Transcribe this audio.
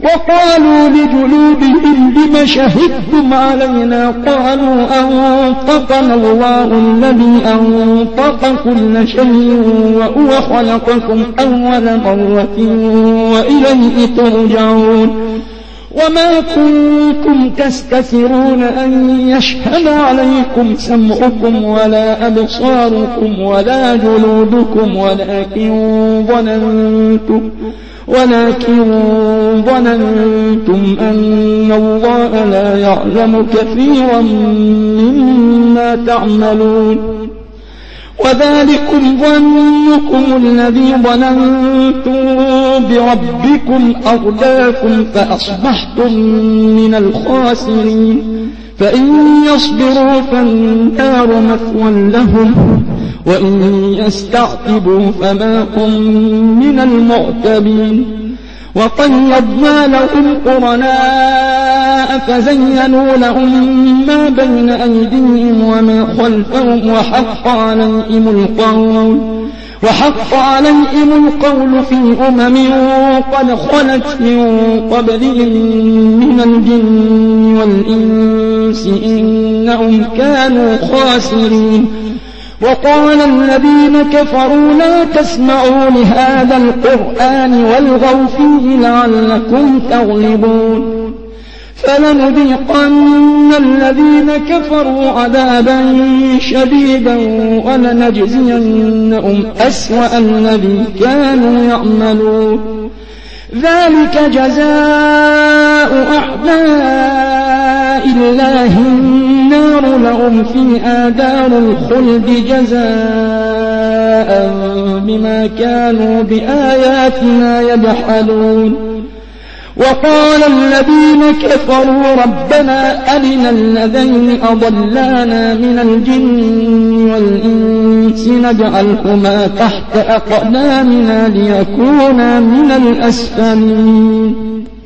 وقالوا لجلودهم لم شهدتم علينا قالوا أنطقنا الله الذي أنطق كل شيء وهو خلقكم أول مرة وإليه ترجعون وما كنتم تستترون أن يشهد عليكم سمعكم ولا أبصاركم ولا جلودكم ولكن ظننتم أن الله لا يعلم كثيرا مما تعملون وذلكم ظنكم الذي ظننتم بربكم أرداكم فأصبحتم من الخاسرين فإن يصبروا فالنار مثوى لهم وإن يستعتبوا فما هم من المعتبين وقيضنا لهم قرناء فزينوا لهم ما بين أيديهم وما خلفهم وحق عليهم القول في قد خلت من قبلهم من الجن والإنس إنهم كانوا خاسرين وقال الذين كفروا لا تسمعوا لهذا القرآن والغوا فيه لعلكم تغلبون فلنذيقن الذين كفروا عذابا شديدا ولنجزينهم أسوأ الذي كانوا يعملون ذلك جزاء أعداء الله النار لهم فيها دار الخلد جزاء بما كانوا بآياتنا يجحدون وقال الذين كفروا ربنا أرنا الذين أضلانا من الجن والإنس نجعلهما تحت أقدامنا ليكونا من الأسفلين